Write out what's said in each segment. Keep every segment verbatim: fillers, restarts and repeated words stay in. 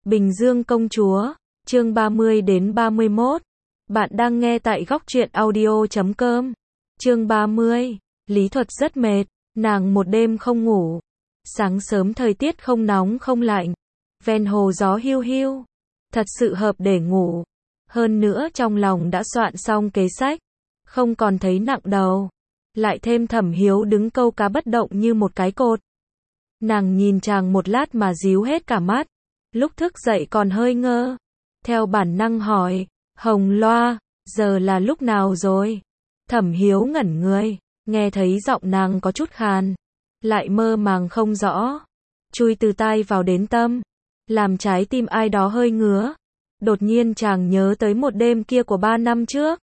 Bình Dương công chúa, chương ba mươi đến ba mươi mốt. Bạn đang nghe tại góc truyện audio chấm com. Chương ba mươi. Lý Thuật rất mệt, nàng một đêm không ngủ. Sáng sớm thời tiết không nóng không lạnh, ven hồ gió hiu hiu, thật sự hợp để ngủ. Hơn nữa trong lòng đã soạn xong kế sách, không còn thấy nặng đầu. Lại thêm Thẩm Hiếu đứng câu cá bất động như một cái cột. Nàng nhìn chàng một lát mà díu hết cả mắt. Lúc thức dậy còn hơi ngơ. Theo bản năng hỏi, Hồng Loa, giờ là lúc nào rồi? Thẩm Hiếu ngẩn người, nghe thấy giọng nàng có chút khàn, lại mơ màng không rõ. Chui từ tai vào đến tâm, làm trái tim ai đó hơi ngứa. Đột nhiên chàng nhớ tới một đêm kia của ba năm trước.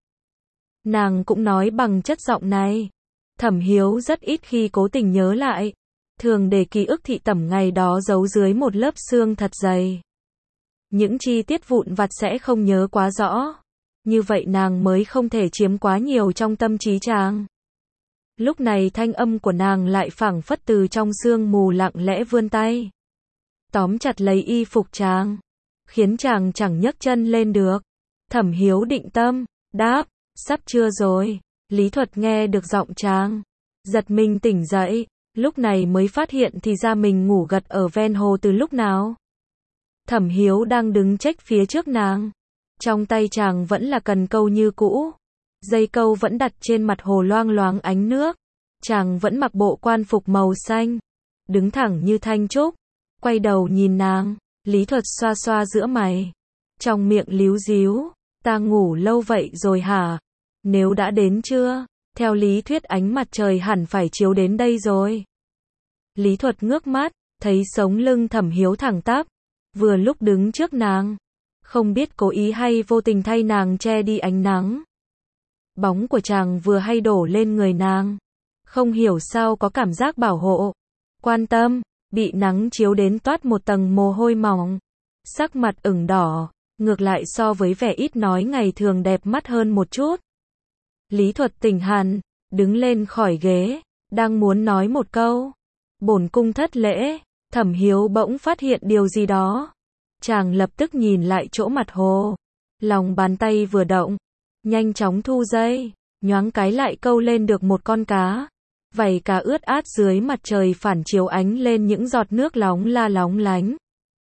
Nàng cũng nói bằng chất giọng này. Thẩm Hiếu rất ít khi cố tình nhớ lại, thường để ký ức thị tẩm ngày đó giấu dưới một lớp xương thật dày. Những chi tiết vụn vặt sẽ không nhớ quá rõ, như vậy nàng mới không thể chiếm quá nhiều trong tâm trí chàng. Lúc này thanh âm của nàng lại phảng phất từ trong sương mù lặng lẽ vươn tay, tóm chặt lấy y phục chàng, khiến chàng chẳng nhấc chân lên được. Thẩm Hiếu định tâm, đáp, sắp trưa rồi. Lý Thuật nghe được giọng chàng, giật mình tỉnh dậy, lúc này mới phát hiện thì ra mình ngủ gật ở ven hồ từ lúc nào. Thẩm Hiếu đang đứng chếch phía trước nàng, trong tay chàng vẫn là cần câu như cũ, dây câu vẫn đặt trên mặt hồ loang loáng ánh nước, chàng vẫn mặc bộ quan phục màu xanh, đứng thẳng như thanh trúc, quay đầu nhìn nàng. Lý Thuật xoa xoa giữa mày, trong miệng líu díu, ta ngủ lâu vậy rồi hả? Nếu đã đến trưa, theo lý thuyết ánh mặt trời hẳn phải chiếu đến đây rồi. Lý Thuật ngước mắt, thấy sống lưng Thẩm Hiếu thẳng tắp, vừa lúc đứng trước nàng, không biết cố ý hay vô tình thay nàng che đi ánh nắng. Bóng của chàng vừa hay đổ lên người nàng, không hiểu sao có cảm giác bảo hộ, quan tâm, bị nắng chiếu đến toát một tầng mồ hôi mỏng, sắc mặt ửng đỏ, ngược lại so với vẻ ít nói ngày thường đẹp mắt hơn một chút. Lý Thuật tỉnh hẳn, đứng lên khỏi ghế, đang muốn nói một câu, bổn cung thất lễ. Thẩm Hiếu bỗng phát hiện điều gì đó, chàng lập tức nhìn lại chỗ mặt hồ, lòng bàn tay vừa động, nhanh chóng thu dây, nhoáng cái lại câu lên được một con cá. Vảy cá ướt át dưới mặt trời phản chiếu ánh lên những giọt nước lóng la lóng lánh,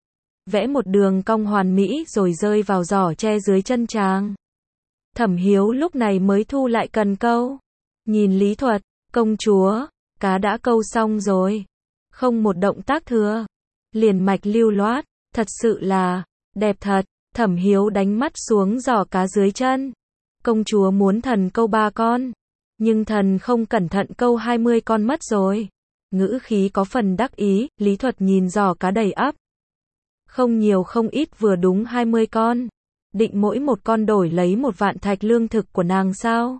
vẽ một đường cong hoàn mỹ rồi rơi vào giỏ tre dưới chân chàng. Thẩm Hiếu lúc này mới thu lại cần câu, nhìn Lý Thuật, công chúa, cá đã câu xong rồi, không một động tác thừa, liền mạch lưu loát, thật sự là đẹp thật. Thẩm Hiếu đánh mắt xuống giỏ cá dưới chân, công chúa muốn thần câu ba con, nhưng thần không cẩn thận câu hai mươi con mất rồi. Ngữ khí có phần đắc ý. Lý Thuật nhìn giỏ cá đầy ắp, không nhiều không ít vừa đúng hai mươi con, định mỗi một con đổi lấy một vạn thạch lương thực của nàng sao?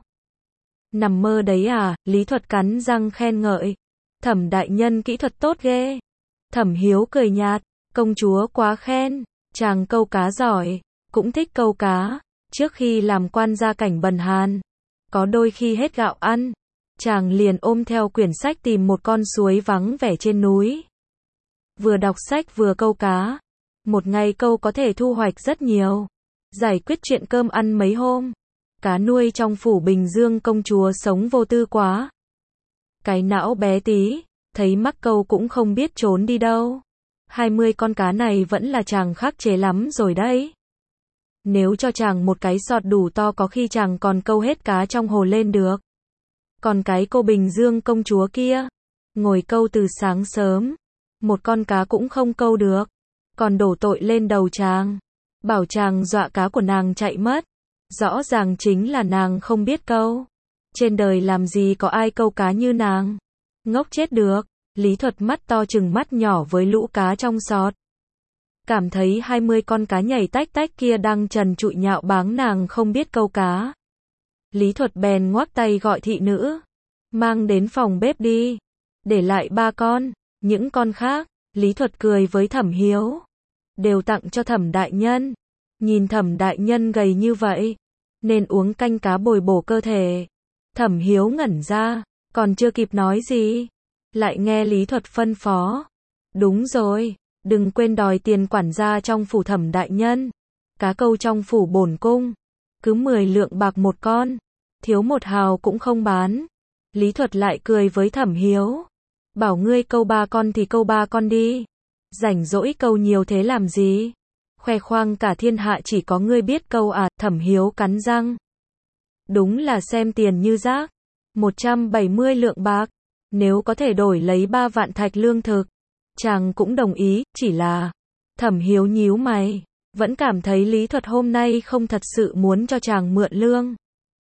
Nằm mơ đấy à? Lý Thuật cắn răng khen ngợi, Thẩm đại nhân kỹ thuật tốt ghê. Thẩm Hiếu cười nhạt, công chúa quá khen, chàng câu cá giỏi, cũng thích câu cá, trước khi làm quan gia cảnh bần hàn, có đôi khi hết gạo ăn, chàng liền ôm theo quyển sách tìm một con suối vắng vẻ trên núi, vừa đọc sách vừa câu cá, một ngày câu có thể thu hoạch rất nhiều, giải quyết chuyện cơm ăn mấy hôm. Cá nuôi trong phủ Bình Dương công chúa sống vô tư quá, cái não bé tí, thấy mắc câu cũng không biết trốn đi đâu. hai mươi con cá này vẫn là chàng khắc chế lắm rồi đấy. Nếu cho chàng một cái sọt đủ to có khi chàng còn câu hết cá trong hồ lên được. Còn cái cô Bình Dương công chúa kia, ngồi câu từ sáng sớm, một con cá cũng không câu được, còn đổ tội lên đầu chàng, bảo chàng dọa cá của nàng chạy mất. Rõ ràng chính là nàng không biết câu. Trên đời làm gì có ai câu cá như nàng. Ngốc chết được. Lý Thuật mắt to chừng mắt nhỏ với lũ cá trong sọt, cảm thấy hai mươi con cá nhảy tách tách kia đang trần trụi nhạo báng nàng không biết câu cá. Lý Thuật bèn ngoắc tay gọi thị nữ, mang đến phòng bếp đi, để lại ba con, những con khác. Lý Thuật cười với Thẩm Hiếu, đều tặng cho Thẩm đại nhân. Nhìn Thẩm đại nhân gầy như vậy, nên uống canh cá bồi bổ cơ thể. Thẩm Hiếu ngẩn ra, còn chưa kịp nói gì, lại nghe Lý Thuật phân phó, đúng rồi, đừng quên đòi tiền quản gia trong phủ Thẩm đại nhân. Cá câu trong phủ bổn cung, cứ mười lượng bạc một con, thiếu một hào cũng không bán. Lý Thuật lại cười với Thẩm Hiếu. Bảo ngươi câu ba con thì câu ba con đi. Rảnh rỗi câu nhiều thế làm gì? Khoe khoang cả thiên hạ chỉ có ngươi biết câu à, Thẩm Hiếu cắn răng. Đúng là xem tiền như rác. một trăm bảy mươi lượng bạc. Nếu có thể đổi lấy ba vạn thạch lương thực, chàng cũng đồng ý, chỉ là... Thẩm Hiếu nhíu mày, vẫn cảm thấy Lý Thuật hôm nay không thật sự muốn cho chàng mượn lương.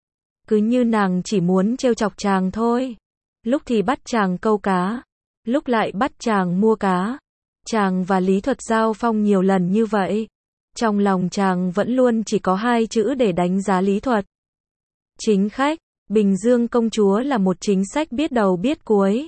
Cứ như nàng chỉ muốn trêu chọc chàng thôi. Lúc thì bắt chàng câu cá, lúc lại bắt chàng mua cá. Chàng và Lý Thuật giao phong nhiều lần như vậy. Trong lòng chàng vẫn luôn chỉ có hai chữ để đánh giá Lý Thuật. Chính khách. Bình Dương công chúa là một chính sách biết đầu biết cuối.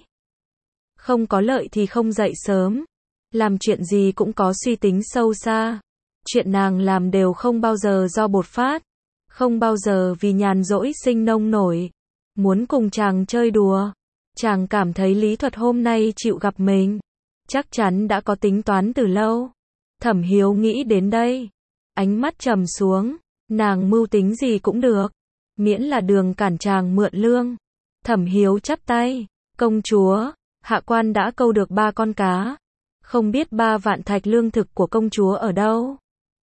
Không có lợi thì không dậy sớm. Làm chuyện gì cũng có suy tính sâu xa. Chuyện nàng làm đều không bao giờ do bột phát. Không bao giờ vì nhàn rỗi sinh nông nổi. Muốn cùng chàng chơi đùa. Chàng cảm thấy Lý Thuật hôm nay chịu gặp mình. Chắc chắn đã có tính toán từ lâu. Thẩm Hiếu nghĩ đến đây. Ánh mắt trầm xuống. Nàng mưu tính gì cũng được. Miễn là đường cản chàng mượn lương. Thẩm Hiếu chắp tay. Công chúa, hạ quan đã câu được ba con cá. Không biết ba vạn thạch lương thực của công chúa ở đâu.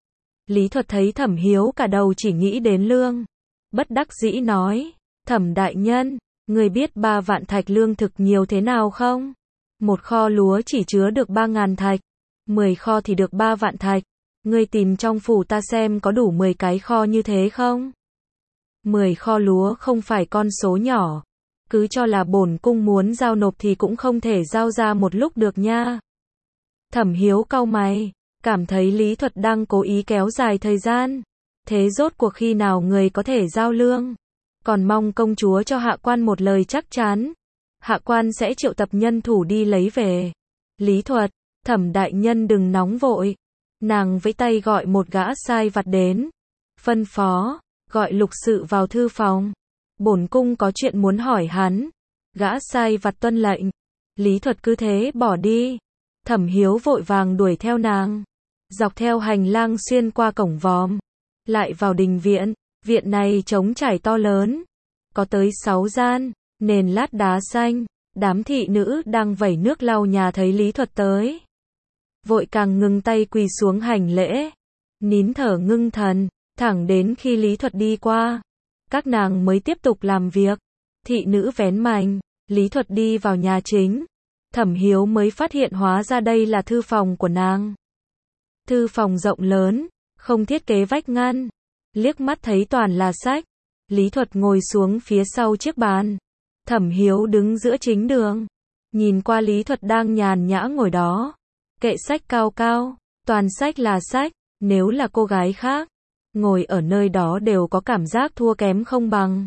Lý Thuật thấy Thẩm Hiếu cả đầu chỉ nghĩ đến lương. Bất đắc dĩ nói. Thẩm đại nhân, người biết ba vạn thạch lương thực nhiều thế nào không? Một kho lúa chỉ chứa được ba ngàn thạch. Mười kho thì được ba vạn thạch. Ngươi tìm trong phủ ta xem có đủ mười cái kho như thế không? Mười kho lúa không phải con số nhỏ. Cứ cho là bổn cung muốn giao nộp thì cũng không thể giao ra một lúc được nha. Thẩm Hiếu cau mày, cảm thấy Lý Thuật đang cố ý kéo dài thời gian. Thế rốt cuộc khi nào người có thể giao lương? Còn mong công chúa cho hạ quan một lời chắc chắn. Hạ quan sẽ triệu tập nhân thủ đi lấy về. Lý Thuật, Thẩm đại nhân đừng nóng vội. Nàng vẫy tay gọi một gã sai vặt đến. Phân phó, gọi Lục Sự vào thư phòng. Bổn cung có chuyện muốn hỏi hắn. Gã sai vặt tuân lệnh. Lý Thuật cứ thế bỏ đi. Thẩm Hiếu vội vàng đuổi theo nàng. Dọc theo hành lang xuyên qua cổng vòm. Lại vào đình viện. Viện này trống trải to lớn. Có tới sáu gian. Nền lát đá xanh. Đám thị nữ đang vẩy nước lau nhà thấy Lý Thuật tới. Vội càng ngừng tay quỳ xuống hành lễ. Nín thở ngưng thần. Thẳng đến khi Lý Thuật đi qua. Các nàng mới tiếp tục làm việc. Thị nữ vén mành. Lý Thuật đi vào nhà chính. Thẩm Hiếu mới phát hiện hóa ra đây là thư phòng của nàng. Thư phòng rộng lớn. Không thiết kế vách ngăn. Liếc mắt thấy toàn là sách. Lý Thuật ngồi xuống phía sau chiếc bàn. Thẩm Hiếu đứng giữa chính đường. Nhìn qua Lý Thuật đang nhàn nhã ngồi đó. Kệ sách cao cao. Toàn sách là sách. Nếu là cô gái khác, ngồi ở nơi đó đều có cảm giác thua kém không bằng.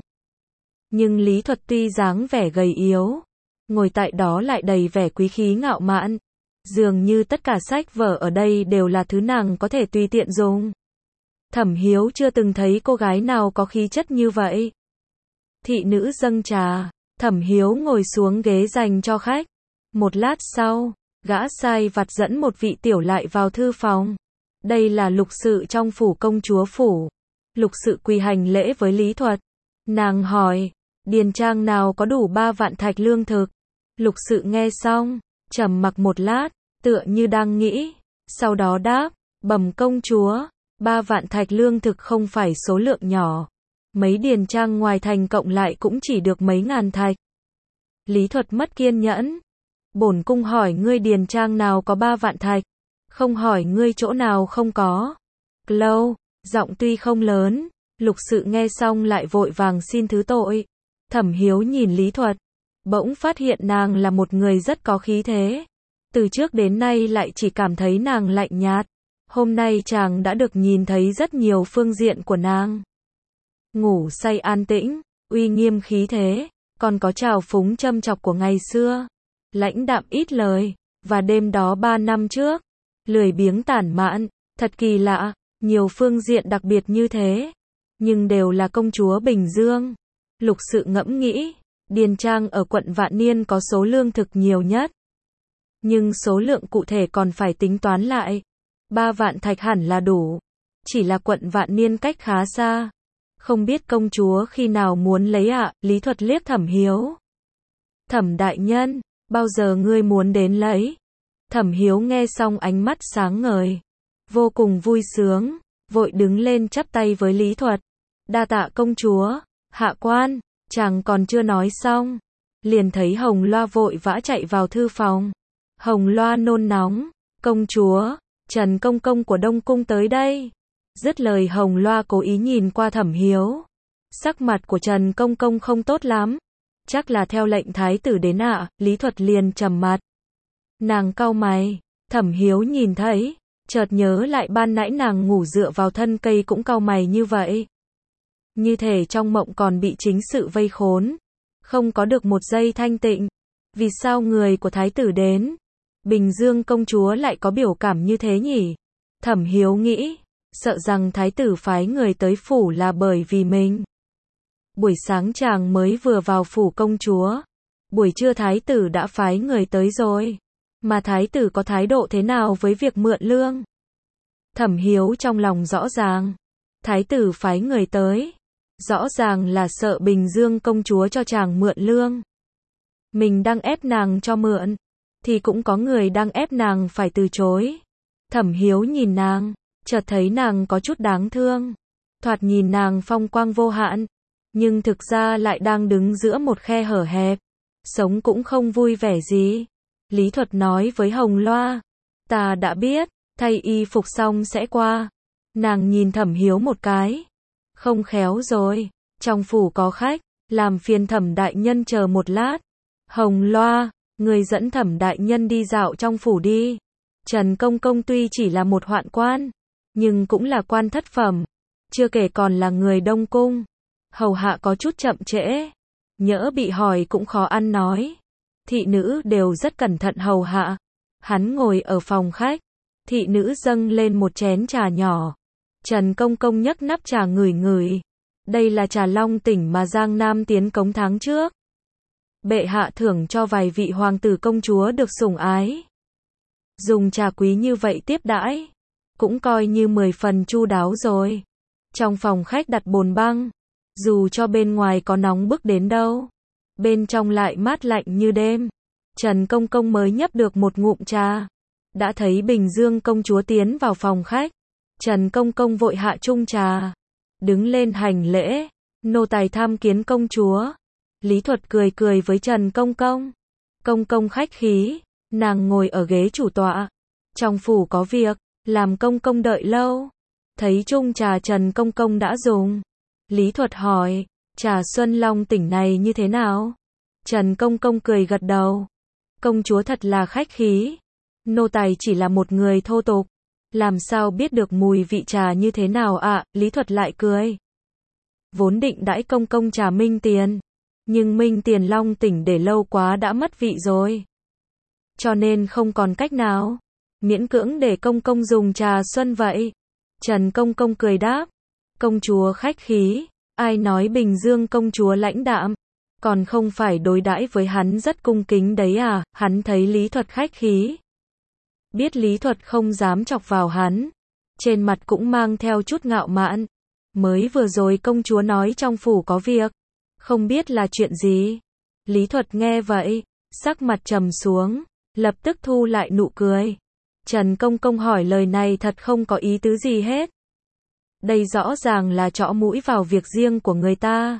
Nhưng Lý Thuật tuy dáng vẻ gầy yếu, ngồi tại đó lại đầy vẻ quý khí ngạo mạn. Dường như tất cả sách vở ở đây đều là thứ nàng có thể tùy tiện dùng. Thẩm Hiếu chưa từng thấy cô gái nào có khí chất như vậy. Thị nữ dâng trà, Thẩm Hiếu ngồi xuống ghế dành cho khách. Một lát sau, gã sai vặt dẫn một vị tiểu lại vào thư phòng. Đây là Lục Sự trong phủ công chúa phủ. Lục Sự quỳ hành lễ với Lý Thuật. Nàng hỏi, điền trang nào có đủ ba vạn thạch lương thực? Lục Sự nghe xong, trầm mặc một lát, tựa như đang nghĩ. Sau đó đáp, bẩm công chúa, ba vạn thạch lương thực không phải số lượng nhỏ. Mấy điền trang ngoài thành cộng lại cũng chỉ được mấy ngàn thạch. Lý Thuật mất kiên nhẫn. Bổn cung hỏi ngươi điền trang nào có ba vạn thạch. Không hỏi ngươi chỗ nào không có. Lâu, giọng tuy không lớn, Lục Sự nghe xong lại vội vàng xin thứ tội. Thẩm Hiếu nhìn Lý Thuật, bỗng phát hiện nàng là một người rất có khí thế. Từ trước đến nay lại chỉ cảm thấy nàng lạnh nhạt. Hôm nay chàng đã được nhìn thấy rất nhiều phương diện của nàng. Ngủ say an tĩnh, uy nghiêm khí thế, còn có trào phúng châm chọc của ngày xưa. Lãnh đạm ít lời, và đêm đó ba năm trước. Lười biếng tản mạn, thật kỳ lạ, nhiều phương diện đặc biệt như thế. Nhưng đều là công chúa Bình Dương. Lục Sự ngẫm nghĩ, điền trang ở quận Vạn Niên có số lương thực nhiều nhất. nhưng số lượng cụ thể còn phải tính toán lại. Ba vạn thạch hẳn là đủ. Chỉ là quận Vạn Niên cách khá xa. Không biết công chúa khi nào muốn lấy ạ, à? Lý Thuật liếc Thẩm Hiếu. Thẩm đại nhân, bao giờ ngươi muốn đến lấy? Thẩm Hiếu nghe xong ánh mắt sáng ngời. Vô cùng vui sướng, vội đứng lên chắp tay với Lý Thuật. Đa tạ công chúa, hạ quan, chàng còn chưa nói xong. Liền thấy Hồng Loa vội vã chạy vào thư phòng. Hồng Loa nôn nóng, công chúa, Trần Công Công của Đông Cung tới đây. Dứt lời Hồng Loa cố ý nhìn qua Thẩm Hiếu. Sắc mặt của Trần Công Công không tốt lắm. Chắc là theo lệnh thái tử đến ạ, à? Lý Thuật liền trầm mặt. Nàng cau mày, Thẩm Hiếu nhìn thấy, chợt nhớ lại ban nãy nàng ngủ dựa vào thân cây cũng cau mày như vậy. Như thể trong mộng còn bị chính sự vây khốn, không có được một giây thanh tịnh. Vì sao người của thái tử đến, Bình Dương công chúa lại có biểu cảm như thế nhỉ? Thẩm Hiếu nghĩ, sợ rằng thái tử phái người tới phủ là bởi vì mình. Buổi sáng chàng mới vừa vào phủ công chúa, buổi trưa thái tử đã phái người tới rồi. Mà thái tử có thái độ thế nào với việc mượn lương? Thẩm Hiếu trong lòng rõ ràng. Thái tử phái người tới, rõ ràng là sợ Bình Dương công chúa cho chàng mượn lương. Mình đang ép nàng cho mượn, thì cũng có người đang ép nàng phải từ chối. Thẩm Hiếu nhìn nàng, chợt thấy nàng có chút đáng thương. Thoạt nhìn nàng phong quang vô hạn, nhưng thực ra lại đang đứng giữa một khe hở hẹp. Sống cũng không vui vẻ gì. Lý Thuật nói với Hồng Loa. Ta đã biết, thay y phục xong sẽ qua. Nàng nhìn Thẩm Hiếu một cái. Không khéo rồi, trong phủ có khách, làm phiền Thẩm đại nhân chờ một lát. Hồng Loa, người dẫn Thẩm đại nhân đi dạo trong phủ đi. Trần Công Công tuy chỉ là một hoạn quan, nhưng cũng là quan thất phẩm. Chưa kể còn là người Đông Cung. Hầu hạ có chút chậm trễ. Nhỡ bị hỏi cũng khó ăn nói. Thị nữ đều rất cẩn thận hầu hạ. Hắn ngồi ở phòng khách. Thị nữ dâng lên một chén trà nhỏ. Trần Công Công nhấc nắp trà ngửi ngửi. Đây là trà Long Tỉnh mà Giang Nam tiến cống tháng trước. Bệ hạ thưởng cho vài vị hoàng tử công chúa được sủng ái. Dùng trà quý như vậy tiếp đãi, cũng coi như mười phần chu đáo rồi. Trong phòng khách đặt bồn băng. Dù cho bên ngoài có nóng bức đến đâu, bên trong lại mát lạnh như đêm. Trần Công Công mới nhấp được một ngụm trà, đã thấy Bình Dương công chúa tiến vào phòng khách. Trần Công Công vội hạ chung trà, đứng lên hành lễ. Nô tài tham kiến công chúa. Lý Thuật cười cười với Trần Công Công. Công công khách khí. Nàng ngồi ở ghế chủ tọa. Trong phủ có việc, làm công công đợi lâu. Thấy chung trà Trần Công Công đã dùng, Lý Thuật hỏi, trà Xuân Long Tỉnh này như thế nào? Trần Công Công cười gật đầu. Công chúa thật là khách khí. Nô tài chỉ là một người thô tục, làm sao biết được mùi vị trà như thế nào ạ? À? Lý Thuật lại cười. Vốn định đãi công công trà Minh Tiền, nhưng Minh Tiền Long Tỉnh để lâu quá đã mất vị rồi. Cho nên không còn cách nào, miễn cưỡng để công công dùng trà Xuân vậy. Trần Công Công cười đáp. Công chúa khách khí, ai nói Bình Dương công chúa lãnh đạm, còn không phải đối đãi với hắn rất cung kính đấy à? Hắn thấy Lý Thuật khách khí, biết Lý Thuật không dám chọc vào hắn, trên mặt cũng mang theo chút ngạo mạn. Mới vừa rồi công chúa nói trong phủ có việc, không biết là chuyện gì. Lý Thuật nghe vậy, sắc mặt trầm xuống, lập tức thu lại nụ cười. Trần Công Công hỏi lời này thật không có ý tứ gì hết. Đây rõ ràng là chõ mũi vào việc riêng của người ta.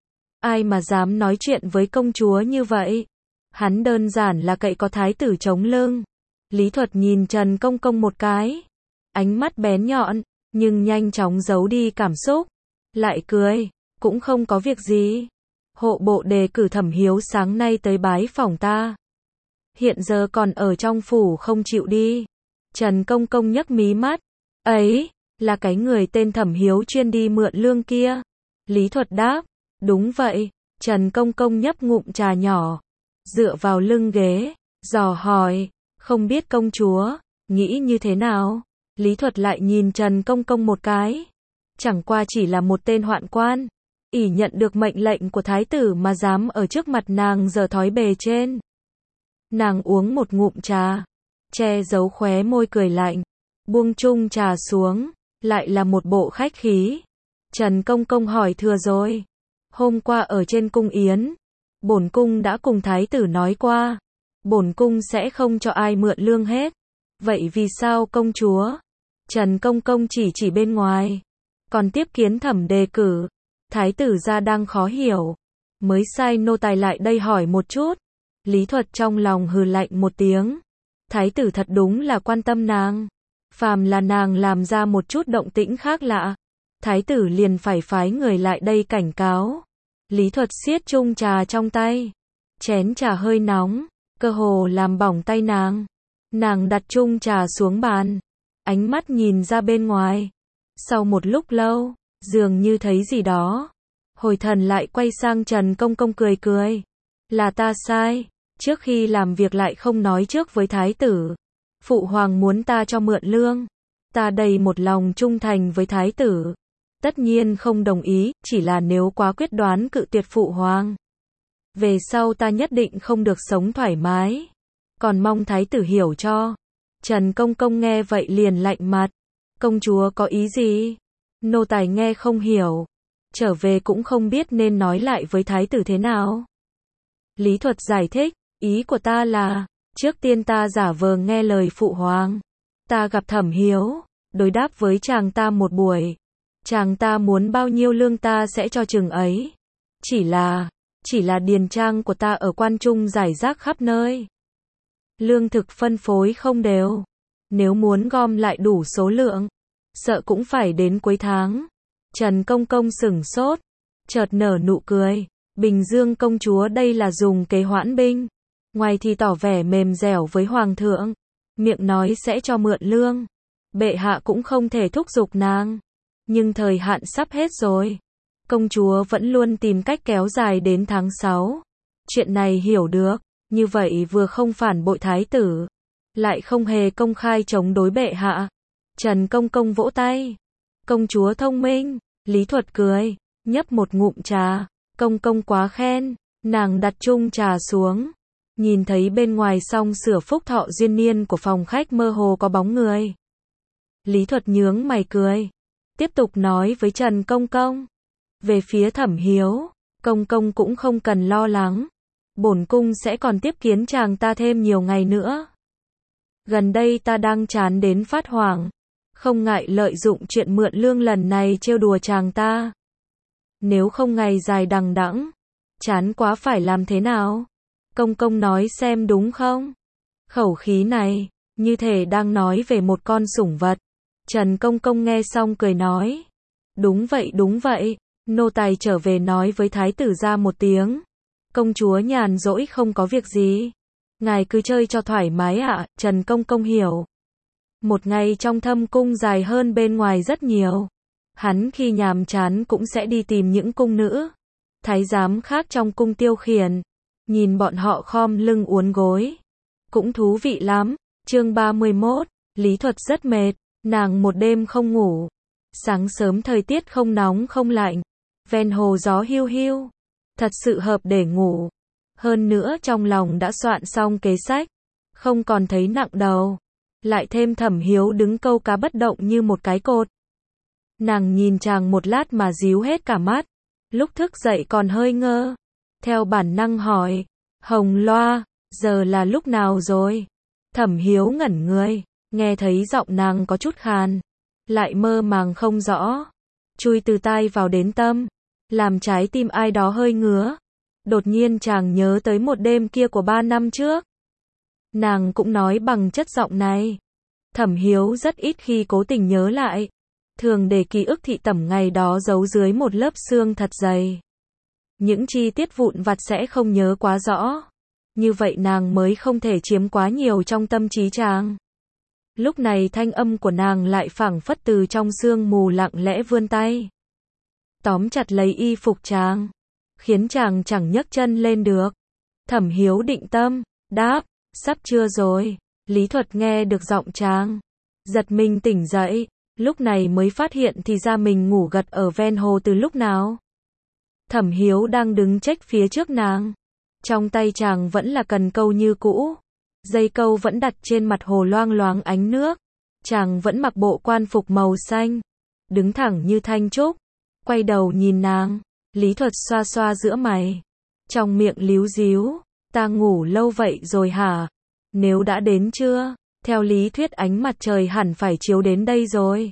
Ai mà dám nói chuyện với công chúa như vậy? Hắn đơn giản là cậy có thái tử chống lưng. Lý Thuật nhìn Trần Công Công một cái, ánh mắt bén nhọn, nhưng nhanh chóng giấu đi cảm xúc. Lại cười, cũng không có việc gì. Hộ bộ đề cử Thẩm Hiếu sáng nay tới bái phỏng ta. Hiện giờ còn ở trong phủ không chịu đi. Trần Công Công nhấc mí mắt. Ấy, là cái người tên Thẩm Hiếu chuyên đi mượn lương kia. Lý Thuật đáp. Đúng vậy. Trần Công Công nhấp ngụm trà nhỏ, dựa vào lưng ghế, dò hỏi. Không biết công chúa nghĩ như thế nào? Lý Thuật lại nhìn Trần Công Công một cái. Chẳng qua chỉ là một tên hoạn quan, ỷ nhận được mệnh lệnh của thái tử mà dám ở trước mặt nàng giở thói bề trên. Nàng uống một ngụm trà, che giấu khóe môi cười lạnh, buông chung trà xuống, lại là một bộ khách khí. Trần Công Công hỏi thừa rồi. Hôm qua ở trên cung yến, bổn cung đã cùng thái tử nói qua, bổn cung sẽ không cho ai mượn lương hết. Vậy vì sao công chúa? Trần Công Công chỉ chỉ bên ngoài, còn tiếp kiến thẩm đề cử. Thái tử gia đang khó hiểu, mới sai nô tài lại đây hỏi một chút. Lý Thuật trong lòng hừ lạnh một tiếng. Thái tử thật đúng là quan tâm nàng. Phàm là nàng làm ra một chút động tĩnh khác lạ, thái tử liền phải phái người lại đây cảnh cáo. Lý Thuật siết chung trà trong tay, chén trà hơi nóng, cơ hồ làm bỏng tay nàng. Nàng đặt chung trà xuống bàn, ánh mắt nhìn ra bên ngoài. Sau một lúc lâu, dường như thấy gì đó, hồi thần lại quay sang Trần Công Công cười cười. Là ta sai, trước khi làm việc lại không nói trước với thái tử. Phụ hoàng muốn ta cho mượn lương, ta đầy một lòng trung thành với thái tử, tất nhiên không đồng ý, chỉ là nếu quá quyết đoán cự tuyệt phụ hoàng, về sau ta nhất định không được sống thoải mái, còn mong thái tử hiểu cho. Trần Công Công nghe vậy liền lạnh mặt. Công chúa có ý gì? Nô tài nghe không hiểu, trở về cũng không biết nên nói lại với thái tử thế nào. Lý Thuật giải thích, ý của ta là, trước tiên ta giả vờ nghe lời phụ hoàng, ta gặp Thẩm Hiếu, đối đáp với chàng ta một buổi, chàng ta muốn bao nhiêu lương ta sẽ cho chừng ấy. Chỉ là, chỉ là điền trang của ta ở quan trung rải rác khắp nơi, lương thực phân phối không đều, nếu muốn gom lại đủ số lượng, sợ cũng phải đến cuối tháng. Trần Công Công sửng sốt, chợt nở nụ cười. Bình Dương công chúa đây là dùng kế hoãn binh, ngoài thì tỏ vẻ mềm dẻo với hoàng thượng, miệng nói sẽ cho mượn lương, bệ hạ cũng không thể thúc giục nàng. Nhưng thời hạn sắp hết rồi, công chúa vẫn luôn tìm cách kéo dài đến tháng sáu. Chuyện này hiểu được, như vậy vừa không phản bội thái tử, lại không hề công khai chống đối bệ hạ. Trần Công Công vỗ tay. Công chúa thông minh. Lý Thuật cười, nhấp một ngụm trà. Công công quá khen. Nàng đặt chung trà xuống, nhìn thấy bên ngoài song sửa phúc thọ duyên niên của phòng khách mơ hồ có bóng người. Lý Thuật nhướng mày cười, tiếp tục nói với Trần Công Công. Về phía Thẩm Hiếu, Công Công cũng không cần lo lắng, bổn cung sẽ còn tiếp kiến chàng ta thêm nhiều ngày nữa. Gần đây ta đang chán đến phát hoảng, không ngại lợi dụng chuyện mượn lương lần này trêu đùa chàng ta. Nếu không ngày dài đằng đẵng, chán quá phải làm thế nào? Công Công nói xem đúng không? Khẩu khí này, như thể đang nói về một con sủng vật. Trần Công Công nghe xong cười nói. Đúng vậy đúng vậy, nô tài trở về nói với thái tử ra một tiếng. Công chúa nhàn rỗi không có việc gì, ngài cứ chơi cho thoải mái ạ. À. Trần Công Công hiểu. Một ngày trong thâm cung dài hơn bên ngoài rất nhiều. Hắn khi nhàm chán cũng sẽ đi tìm những cung nữ, thái giám khác trong cung tiêu khiển, nhìn bọn họ khom lưng uốn gối, cũng thú vị lắm. Chương ba mươi mốt, Lý Thuật rất mệt, nàng một đêm không ngủ. Sáng sớm thời tiết không nóng không lạnh, ven hồ gió hiu hiu, thật sự hợp để ngủ. Hơn nữa trong lòng đã soạn xong kế sách, không còn thấy nặng đầu. Lại thêm Thẩm Hiếu đứng câu cá bất động như một cái cột. Nàng nhìn chàng một lát mà díu hết cả mắt, lúc thức dậy còn hơi ngơ. Theo bản năng hỏi, Hồng Loa, giờ là lúc nào rồi? Thẩm Hiếu ngẩn người, nghe thấy giọng nàng có chút khàn, lại mơ màng không rõ, chui từ tai vào đến tâm, làm trái tim ai đó hơi ngứa. Đột nhiên chàng nhớ tới một đêm kia của ba năm trước. Nàng cũng nói bằng chất giọng này. Thẩm Hiếu rất ít khi cố tình nhớ lại, thường để ký ức thị tẩm ngày đó giấu dưới một lớp xương thật dày. Những chi tiết vụn vặt sẽ không nhớ quá rõ, như vậy nàng mới không thể chiếm quá nhiều trong tâm trí chàng. Lúc này thanh âm của nàng lại phảng phất từ trong sương mù lặng lẽ vươn tay, tóm chặt lấy y phục chàng, khiến chàng chẳng nhấc chân lên được. Thẩm Hiếu định tâm, đáp, sắp trưa rồi. Lý Thuật nghe được giọng chàng, giật mình tỉnh dậy, lúc này mới phát hiện thì ra mình ngủ gật ở ven hồ từ lúc nào. Thẩm Hiếu đang đứng chếch phía trước nàng, trong tay chàng vẫn là cần câu như cũ, Dây câu vẫn đặt trên mặt hồ loang loáng ánh nước. Chàng vẫn mặc bộ quan phục màu xanh, đứng thẳng như thanh trúc, quay đầu nhìn nàng. Lý Thuật xoa xoa giữa mày, trong miệng líu díu, ta ngủ lâu vậy rồi hả? Nếu đã đến trưa, theo lý thuyết ánh mặt trời hẳn phải chiếu đến đây rồi.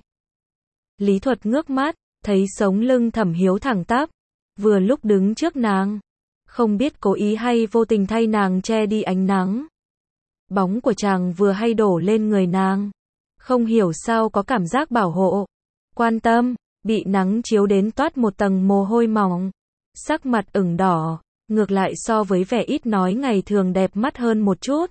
Lý Thuật ngước mắt, thấy sống lưng Thẩm Hiếu thẳng tắp, vừa lúc đứng trước nàng, không biết cố ý hay vô tình thay nàng che đi ánh nắng. Bóng của chàng vừa hay đổ lên người nàng, không hiểu sao có cảm giác bảo hộ, quan tâm, bị nắng chiếu đến toát một tầng mồ hôi mỏng, sắc mặt ửng đỏ, ngược lại so với vẻ ít nói ngày thường đẹp mắt hơn một chút.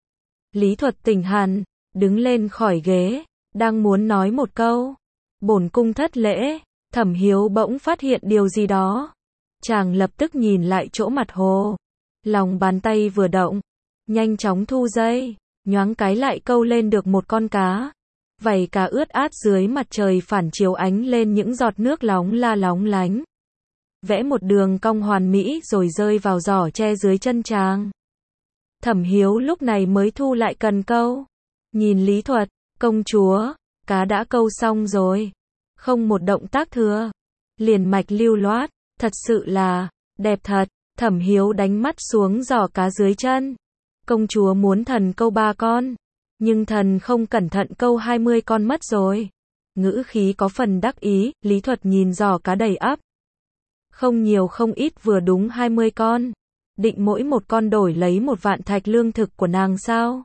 Lý Thuật tỉnh hẳn, đứng lên khỏi ghế, đang muốn nói một câu, bổn cung thất lễ. Thẩm Hiếu bỗng phát hiện điều gì đó, chàng lập tức nhìn lại chỗ mặt hồ, lòng bàn tay vừa động, nhanh chóng thu dây, nhoáng cái lại câu lên được một con cá. Vảy cá ướt át dưới mặt trời phản chiếu ánh lên những giọt nước lóng la lóng lánh, vẽ một đường cong hoàn mỹ rồi rơi vào giỏ tre dưới chân chàng. Thẩm Hiếu lúc này mới thu lại cần câu, nhìn Lý Thuật, công chúa, cá đã câu xong rồi, không một động tác thừa, liền mạch lưu loát, thật sự là đẹp thật. Thẩm Hiếu đánh mắt xuống giỏ cá dưới chân, công chúa muốn thần câu ba con, nhưng thần không cẩn thận câu hai mươi con mất rồi. Ngữ khí có phần đắc ý. Lý Thuật nhìn giỏ cá đầy ắp, không nhiều không ít vừa đúng hai mươi con, định mỗi một con đổi lấy một vạn thạch lương thực của nàng sao?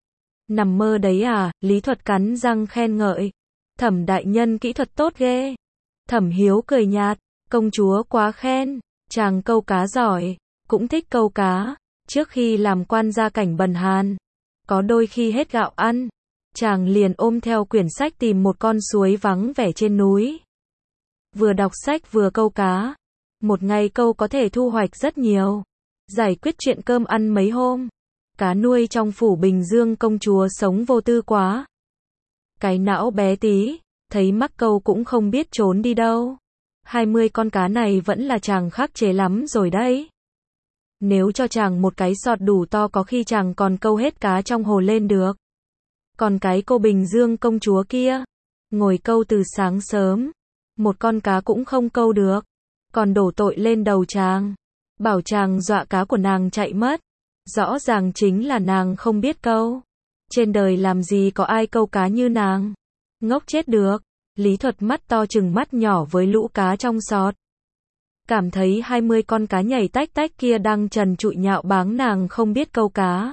Nằm mơ đấy à? Lý Thuật cắn răng khen ngợi, Thẩm đại nhân kỹ thuật tốt ghê. Thẩm Hiếu cười nhạt, công chúa quá khen, chàng câu cá giỏi, cũng thích câu cá, trước khi làm quan gia cảnh bần hàn, có đôi khi hết gạo ăn, chàng liền ôm theo quyển sách tìm một con suối vắng vẻ trên núi. Vừa đọc sách vừa câu cá, một ngày câu có thể thu hoạch rất nhiều, giải quyết chuyện cơm ăn mấy hôm. Cá nuôi trong phủ Bình Dương công chúa sống vô tư quá. Cái não bé tí, thấy mắc câu cũng không biết trốn đi đâu. hai mươi con cá này vẫn là chàng khắc chế lắm rồi đấy. Nếu cho chàng một cái sọt đủ to có khi chàng còn câu hết cá trong hồ lên được. Còn cái cô Bình Dương công chúa kia, ngồi câu từ sáng sớm, một con cá cũng không câu được, còn đổ tội lên đầu chàng, bảo chàng dọa cá của nàng chạy mất. Rõ ràng chính là nàng không biết câu. Trên đời làm gì có ai câu cá như nàng. Ngốc chết được. Lý Thuật mắt to chừng mắt nhỏ với lũ cá trong sọt. Cảm thấy hai mươi con cá nhảy tách tách kia đang trần trụi nhạo báng nàng không biết câu cá.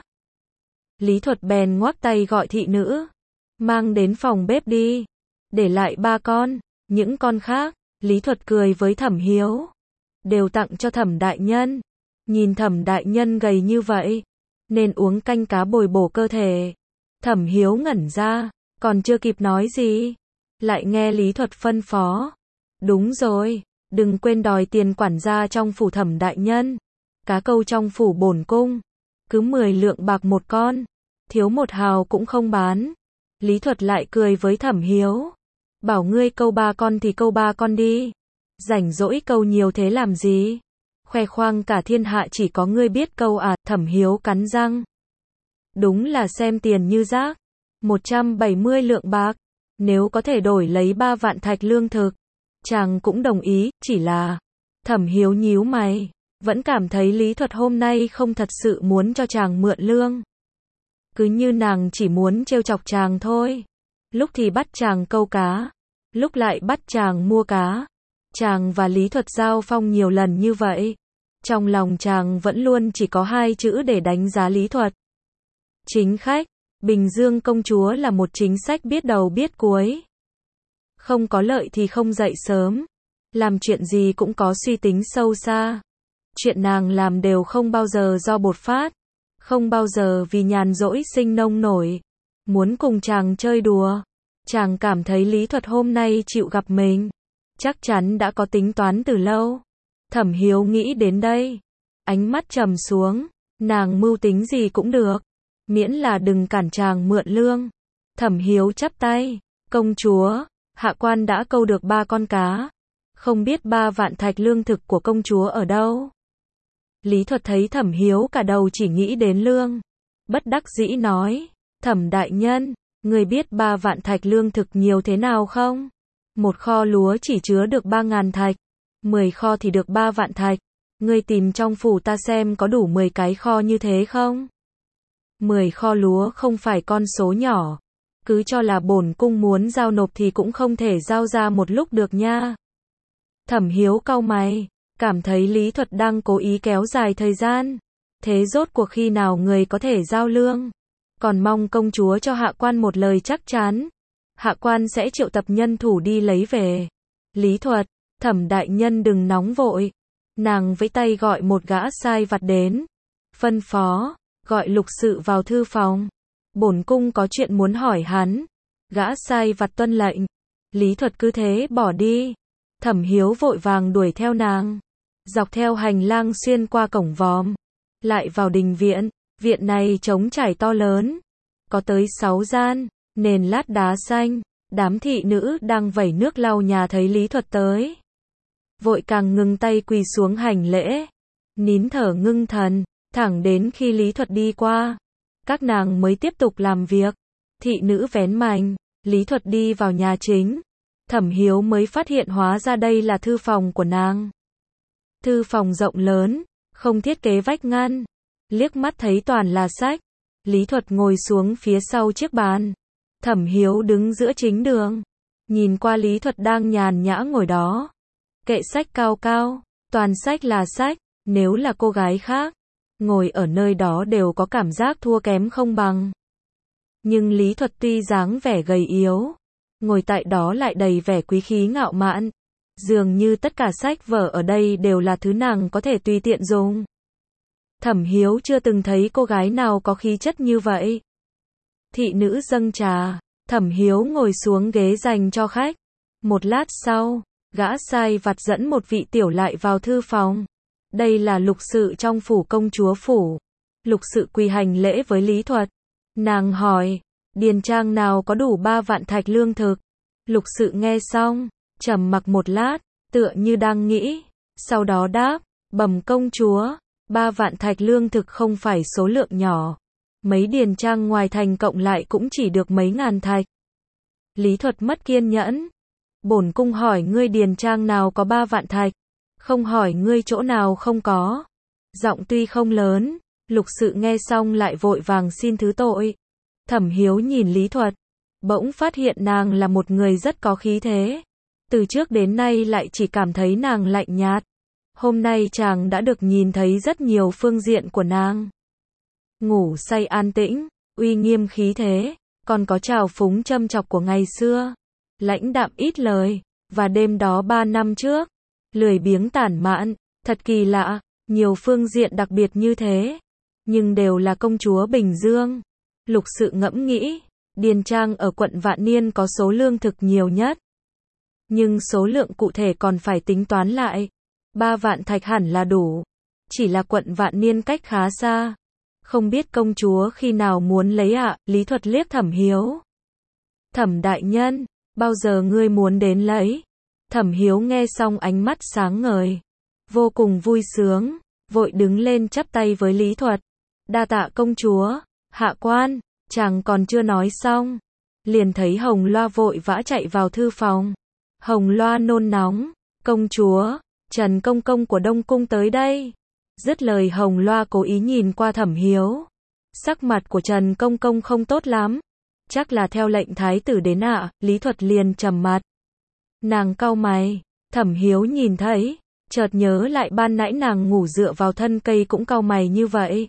Lý Thuật bèn ngoắc tay gọi thị nữ, mang đến phòng bếp đi, để lại ba con, những con khác, Lý Thuật cười với Thẩm Hiếu, đều tặng cho Thẩm đại nhân. Nhìn Thẩm đại nhân gầy như vậy, nên uống canh cá bồi bổ cơ thể. Thẩm Hiếu ngẩn ra, còn chưa kịp nói gì, lại nghe Lý Thuật phân phó. Đúng rồi, đừng quên đòi tiền quản gia trong phủ Thẩm đại nhân. Cá câu trong phủ bổn cung, cứ mười lượng bạc một con, thiếu một hào cũng không bán. Lý Thuật lại cười với Thẩm Hiếu, bảo ngươi câu ba con thì câu ba con đi, rảnh rỗi câu nhiều thế làm gì? Khoe khoang cả thiên hạ chỉ có ngươi biết câu à? Thẩm Hiếu cắn răng. Đúng là xem tiền như rác. một trăm bảy mươi lượng bạc, nếu có thể đổi lấy ba vạn thạch lương thực, chàng cũng đồng ý, chỉ là Thẩm Hiếu nhíu mày, vẫn cảm thấy Lý Thuật hôm nay không thật sự muốn cho chàng mượn lương. Cứ như nàng chỉ muốn trêu chọc chàng thôi. Lúc thì bắt chàng câu cá, lúc lại bắt chàng mua cá. Chàng và Lý Thuật giao phong nhiều lần như vậy, trong lòng chàng vẫn luôn chỉ có hai chữ để đánh giá Lý Thuật. Chính khách. Bình Dương công chúa là một chính sách biết đầu biết cuối. Không có lợi thì không dậy sớm. Làm chuyện gì cũng có suy tính sâu xa. Chuyện nàng làm đều không bao giờ do bột phát. Không bao giờ vì nhàn rỗi sinh nông nổi. Muốn cùng chàng chơi đùa. Chàng cảm thấy Lý Thuật hôm nay chịu gặp mình, chắc chắn đã có tính toán từ lâu. Thẩm Hiếu nghĩ đến đây, ánh mắt trầm xuống, nàng mưu tính gì cũng được, miễn là đừng cản chàng mượn lương. Thẩm Hiếu chắp tay, công chúa, hạ quan đã câu được ba con cá, không biết ba vạn thạch lương thực của công chúa ở đâu. Lý Thuật thấy Thẩm Hiếu cả đầu chỉ nghĩ đến lương, bất đắc dĩ nói, Thẩm đại nhân, người biết ba vạn thạch lương thực nhiều thế nào không? Một kho lúa chỉ chứa được ba ngàn thạch, mười kho thì được ba vạn thạch. Ngươi tìm trong phủ ta xem có đủ mười cái kho như thế không? Mười kho lúa không phải con số nhỏ. Cứ cho là bổn cung muốn giao nộp thì cũng không thể giao ra một lúc được nha. Thẩm Hiếu cau mày, cảm thấy Lý Thuật đang cố ý kéo dài thời gian. Thế rốt cuộc khi nào người có thể giao lương? Còn mong công chúa cho hạ quan một lời chắc chắn. Hạ quan sẽ triệu tập nhân thủ đi lấy về. Lý Thuật, Thẩm đại nhân đừng nóng vội. Nàng vẫy tay gọi một gã sai vặt đến. Phân phó, gọi lục sự vào thư phòng. Bổn cung có chuyện muốn hỏi hắn. Gã sai vặt tuân lệnh. Lý Thuật cứ thế bỏ đi. Thẩm Hiếu vội vàng đuổi theo nàng. Dọc theo hành lang xuyên qua cổng vòm. Lại vào đình viện. Viện này trống trải to lớn. Có tới sáu gian. Nền lát đá xanh. Đám thị nữ đang vẩy nước lau nhà thấy Lý Thuật tới. Vội càng ngừng tay quỳ xuống hành lễ. Nín thở ngưng thần. Thẳng đến khi Lý Thuật đi qua. Các nàng mới tiếp tục làm việc. Thị nữ vén mành. Lý Thuật đi vào nhà chính. Thẩm Hiếu mới phát hiện hóa ra đây là thư phòng của nàng. Thư phòng rộng lớn. Không thiết kế vách ngăn. Liếc mắt thấy toàn là sách. Lý Thuật ngồi xuống phía sau chiếc bàn. Thẩm Hiếu đứng giữa chính đường. Nhìn qua Lý Thuật đang nhàn nhã ngồi đó. Kệ sách cao cao. Toàn sách là sách. Nếu là cô gái khác. Ngồi ở nơi đó đều có cảm giác thua kém không bằng. Nhưng Lý Thuật tuy dáng vẻ gầy yếu. Ngồi tại đó lại đầy vẻ quý khí ngạo mạn. Dường như tất cả sách vở ở đây đều là thứ nàng có thể tùy tiện dùng. Thẩm Hiếu chưa từng thấy cô gái nào có khí chất như vậy. Thị nữ dâng trà. Thẩm Hiếu ngồi xuống ghế dành cho khách. Một lát sau, gã sai vặt dẫn một vị tiểu lại vào thư phòng. Đây là lục sự trong phủ công chúa phủ. Lục sự quỳ hành lễ với Lý Thuật. Nàng hỏi, điền trang nào có đủ ba vạn thạch lương thực? Lục sự nghe xong, trầm mặc một lát, tựa như đang nghĩ. Sau đó đáp, bẩm công chúa, ba vạn thạch lương thực không phải số lượng nhỏ. Mấy điền trang ngoài thành cộng lại cũng chỉ được mấy ngàn thạch. Lý Thuật mất kiên nhẫn. Bổn cung hỏi ngươi điền trang nào có ba vạn thạch. Không hỏi ngươi chỗ nào không có. Giọng tuy không lớn, lục sự nghe xong lại vội vàng xin thứ tội. Thẩm Hiếu nhìn Lý Thuật. Bỗng phát hiện nàng là một người rất có khí thế. Từ trước đến nay lại chỉ cảm thấy nàng lạnh nhạt. Hôm nay chàng đã được nhìn thấy rất nhiều phương diện của nàng. Ngủ say an tĩnh, uy nghiêm khí thế, còn có trào phúng châm chọc của ngày xưa. Lãnh đạm ít lời, và đêm đó ba năm trước, lười biếng tản mạn, thật kỳ lạ, nhiều phương diện đặc biệt như thế. Nhưng đều là công chúa Bình Dương. Lục sự ngẫm nghĩ, điền trang ở quận Vạn Niên có số lương thực nhiều nhất. Nhưng số lượng cụ thể còn phải tính toán lại. Ba vạn thạch hẳn là đủ. Chỉ là quận Vạn Niên cách khá xa. Không biết công chúa khi nào muốn lấy ạ, à? Lý Thuật liếc Thẩm Hiếu. Thẩm đại nhân, bao giờ ngươi muốn đến lấy? Thẩm Hiếu nghe xong ánh mắt sáng ngời. Vô cùng vui sướng, vội đứng lên chắp tay với Lý Thuật. Đa tạ công chúa, hạ quan, chàng còn chưa nói xong. Liền thấy Hồng Loa vội vã chạy vào thư phòng. Hồng Loa nôn nóng, công chúa, Trần Công Công của Đông Cung tới đây. Dứt lời Hồng Loa cố ý nhìn qua Thẩm Hiếu. Sắc mặt của Trần Công Công không tốt lắm. Chắc là theo lệnh thái tử đến ạ, à? Lý Thuật liền trầm mặt. Nàng cau mày, Thẩm Hiếu nhìn thấy, chợt nhớ lại ban nãy nàng ngủ dựa vào thân cây cũng cau mày như vậy.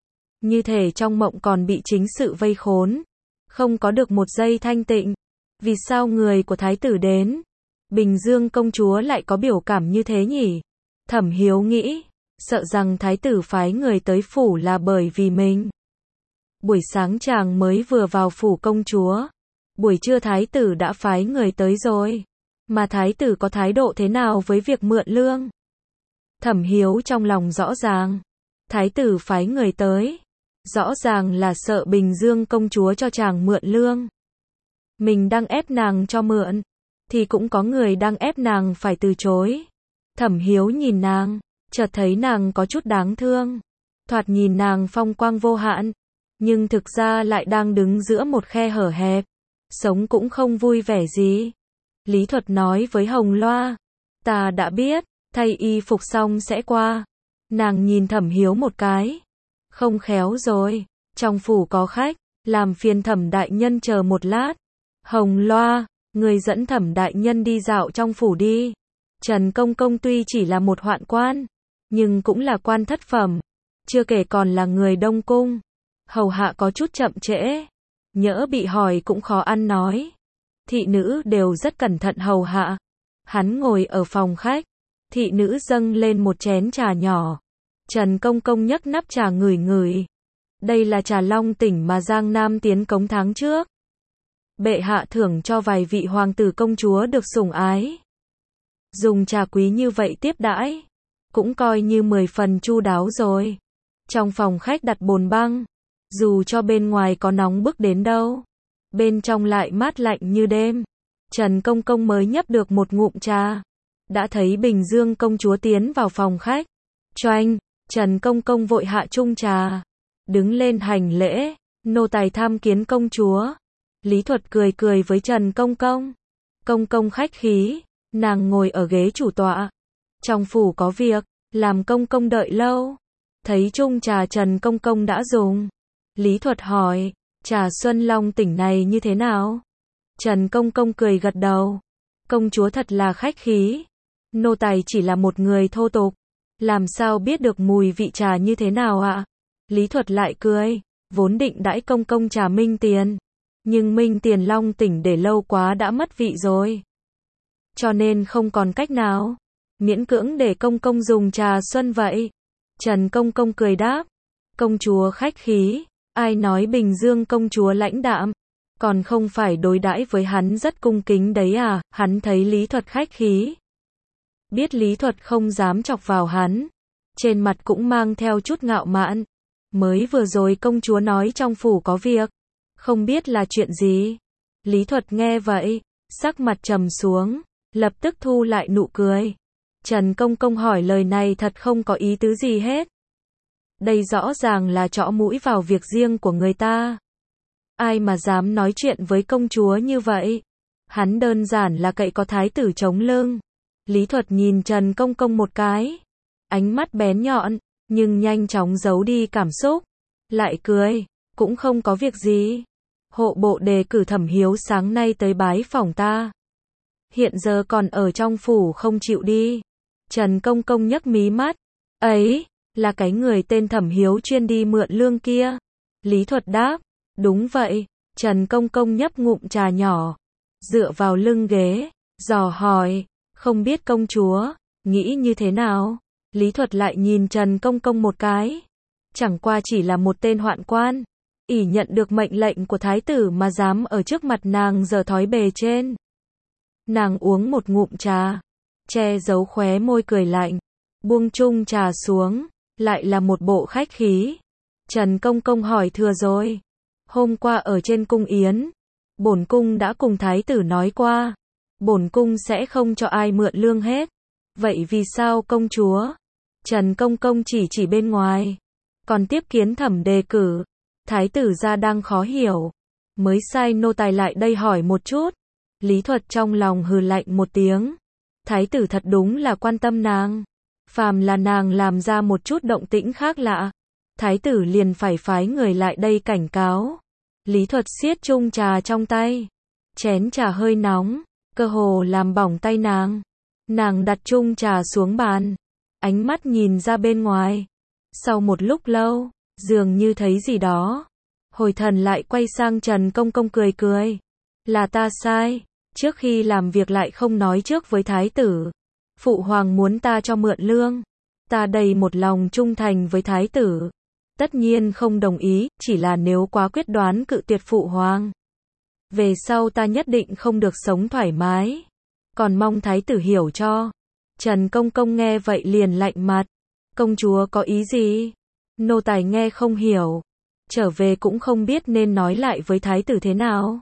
Như thể trong mộng còn bị chính sự vây khốn, không có được một giây thanh tịnh. Vì sao người của thái tử đến, Bình Dương công chúa lại có biểu cảm như thế nhỉ? Thẩm Hiếu nghĩ, sợ rằng thái tử phái người tới phủ là bởi vì mình. Buổi sáng chàng mới vừa vào phủ công chúa, buổi trưa thái tử đã phái người tới rồi. Mà thái tử có thái độ thế nào với việc mượn lương? Thẩm Hiếu trong lòng rõ ràng. Thái tử phái người tới, rõ ràng là sợ Bình Dương công chúa cho chàng mượn lương. Mình đang ép nàng cho mượn, thì cũng có người đang ép nàng phải từ chối. Thẩm Hiếu nhìn nàng, chợt thấy nàng có chút đáng thương. Thoạt nhìn nàng phong quang vô hạn, nhưng thực ra lại đang đứng giữa một khe hở hẹp, sống cũng không vui vẻ gì. Lý Thuật nói với Hồng Loa, ta đã biết, thay y phục xong sẽ qua. Nàng nhìn Thẩm Hiếu một cái, không khéo rồi, trong phủ có khách, làm phiền Thẩm đại nhân chờ một lát. Hồng Loa, người dẫn Thẩm đại nhân đi dạo trong phủ đi. Trần Công Công tuy chỉ là một hoạn quan, nhưng cũng là quan thất phẩm, chưa kể còn là người Đông Cung. Hầu hạ có chút chậm trễ, nhỡ bị hỏi cũng khó ăn nói. Thị nữ đều rất cẩn thận hầu hạ. Hắn ngồi ở phòng khách, thị nữ dâng lên một chén trà nhỏ. Trần Công Công nhấc nắp trà ngửi ngửi. Đây là trà Long Tỉnh mà Giang Nam tiến cống tháng trước. Bệ hạ thưởng cho vài vị hoàng tử công chúa được sủng ái. Dùng trà quý như vậy tiếp đãi, cũng coi như mười phần chu đáo rồi. Trong phòng khách đặt bồn băng, dù cho bên ngoài có nóng bức đến đâu, bên trong lại mát lạnh như đêm. Trần Công Công mới nhấp được một ngụm trà, đã thấy Bình Dương công chúa tiến vào phòng khách. Choanh, Trần Công Công vội hạ chung trà, đứng lên hành lễ, nô tài tham kiến công chúa. Lý Thuật cười cười với Trần Công Công. Công công khách khí, nàng ngồi ở ghế chủ tọa. Trong phủ có việc, làm công công đợi lâu. Thấy chung trà Trần Công Công đã dùng. Lý Thuật hỏi, trà Xuân Long Tỉnh này như thế nào? Trần Công Công cười gật đầu. Công chúa thật là khách khí. Nô tài chỉ là một người thô tục, làm sao biết được mùi vị trà như thế nào ạ? Lý Thuật lại cười, vốn định đãi công công trà Minh Tiền, nhưng Minh Tiền Long Tỉnh để lâu quá đã mất vị rồi, cho nên không còn cách nào, miễn cưỡng để công công dùng trà Xuân vậy. Trần Công Công cười đáp, công chúa khách khí, ai nói Bình Dương công chúa lãnh đạm, còn không phải đối đãi với hắn rất cung kính đấy à? Hắn thấy Lý Thuật khách khí, biết Lý Thuật không dám chọc vào hắn, trên mặt cũng mang theo chút ngạo mạn. Mới vừa rồi công chúa nói trong phủ có việc, không biết là chuyện gì. Lý Thuật nghe vậy, sắc mặt trầm xuống, lập tức thu lại nụ cười. Trần Công Công hỏi lời này thật không có ý tứ gì hết. Đây rõ ràng là trõ mũi vào việc riêng của người ta. Ai mà dám nói chuyện với công chúa như vậy? Hắn đơn giản là cậy có thái tử chống lưng. Lý Thuật nhìn Trần Công Công một cái, ánh mắt bén nhọn, nhưng nhanh chóng giấu đi cảm xúc, lại cười, cũng không có việc gì. Hộ bộ đề cử Thẩm Hiếu sáng nay tới bái phỏng ta, hiện giờ còn ở trong phủ không chịu đi. Trần Công Công nhấc mí mắt, ấy, là cái người tên Thẩm Hiếu chuyên đi mượn lương kia. Lý Thuật đáp, đúng vậy. Trần Công Công nhấp ngụm trà nhỏ, dựa vào lưng ghế, dò hỏi, không biết công chúa nghĩ như thế nào? Lý Thuật lại nhìn Trần Công Công một cái, chẳng qua chỉ là một tên hoạn quan, ỷ nhận được mệnh lệnh của thái tử mà dám ở trước mặt nàng giở thói bề trên. Nàng uống một ngụm trà, che giấu khóe môi cười lạnh, buông chung trà xuống, lại là một bộ khách khí. Trần Công Công hỏi thừa rồi, hôm qua ở trên cung yến, bổn cung đã cùng thái tử nói qua, bổn cung sẽ không cho ai mượn lương hết. Vậy vì sao công chúa? Trần Công Công chỉ chỉ bên ngoài, còn tiếp kiến Thẩm đề cử. Thái tử gia đang khó hiểu, mới sai nô tài lại đây hỏi một chút. Lý Thuật trong lòng hừ lạnh một tiếng. Thái tử thật đúng là quan tâm nàng. Phàm là nàng làm ra một chút động tĩnh khác lạ, thái tử liền phải phái người lại đây cảnh cáo. Lý Thuật siết chung trà trong tay, chén trà hơi nóng, cơ hồ làm bỏng tay nàng. Nàng đặt chung trà xuống bàn, ánh mắt nhìn ra bên ngoài. Sau một lúc lâu, dường như thấy gì đó, hồi thần lại quay sang Trần Công Công cười cười. Là ta sai, trước khi làm việc lại không nói trước với thái tử. Phụ hoàng muốn ta cho mượn lương, ta đầy một lòng trung thành với thái tử, tất nhiên không đồng ý, chỉ là nếu quá quyết đoán cự tuyệt phụ hoàng, về sau ta nhất định không được sống thoải mái, còn mong thái tử hiểu cho. Trần Công Công nghe vậy liền lạnh mặt, công chúa có ý gì? Nô tài nghe không hiểu, trở về cũng không biết nên nói lại với thái tử thế nào.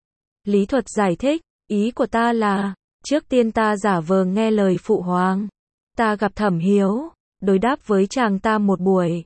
Lý Thuật giải thích, ý của ta là, trước tiên ta giả vờ nghe lời phụ hoàng, ta gặp Thẩm Hiếu, đối đáp với chàng ta một buổi,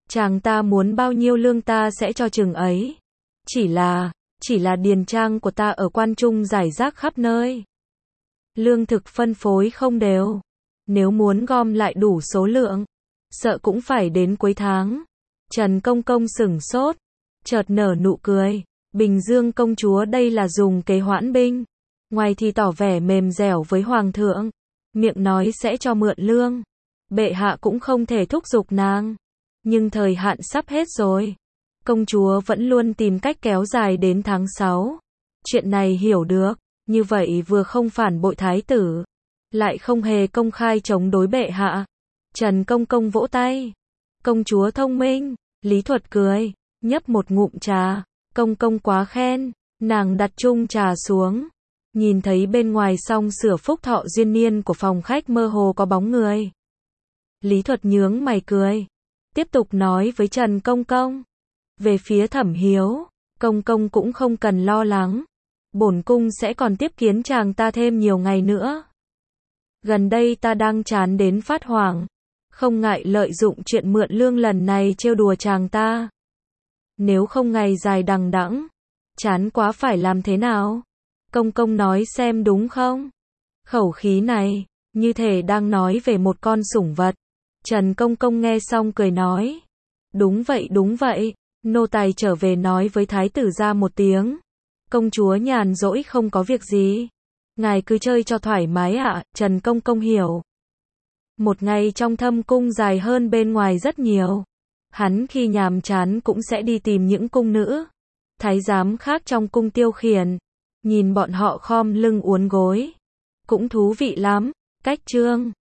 Chàng ta muốn bao nhiêu lương ta sẽ cho chừng ấy. Chỉ là, chỉ là điền trang của ta ở quan trung rải rác khắp nơi. Lương thực phân phối không đều. Nếu muốn gom lại đủ số lượng, sợ cũng phải đến cuối tháng. Trần Công Công sửng sốt, chợt nở nụ cười. Bình Dương công chúa đây là dùng kế hoãn binh. Ngoài thì tỏ vẻ mềm dẻo với hoàng thượng, miệng nói sẽ cho mượn lương. Bệ hạ cũng không thể thúc giục nàng. Nhưng thời hạn sắp hết rồi. Công chúa vẫn luôn tìm cách kéo dài đến tháng sáu. Chuyện này hiểu được, như vậy vừa không phản bội thái tử, lại không hề công khai chống đối bệ hạ. Trần Công Công vỗ tay. Công chúa thông minh. Lý Thuật cười, nhấp một ngụm trà. Công công quá khen. Nàng đặt chung trà xuống, nhìn thấy bên ngoài song sửa phúc thọ duyên niên của phòng khách mơ hồ có bóng người. Lý Thuật nhướng mày cười, tiếp tục nói với Trần Công Công. Về phía Thẩm Hiếu, Công Công cũng không cần lo lắng. Bổn cung sẽ còn tiếp kiến chàng ta thêm nhiều ngày nữa. Gần đây ta đang chán đến phát hoảng, không ngại lợi dụng chuyện mượn lương lần này trêu đùa chàng ta. Nếu không ngày dài đằng đẵng, chán quá phải làm thế nào? Công Công nói xem đúng không? Khẩu khí này, như thể đang nói về một con sủng vật. Trần Công Công nghe xong cười nói. Đúng vậy đúng vậy, nô tài trở về nói với thái tử ra một tiếng. Công chúa nhàn rỗi không có việc gì. Ngài cứ chơi cho thoải mái ạ, à, Trần Công Công hiểu. Một ngày trong thâm cung dài hơn bên ngoài rất nhiều. Hắn khi nhàm chán cũng sẽ đi tìm những cung nữ, thái giám khác trong cung tiêu khiển. Nhìn bọn họ khom lưng uốn gối, cũng thú vị lắm. Cách chương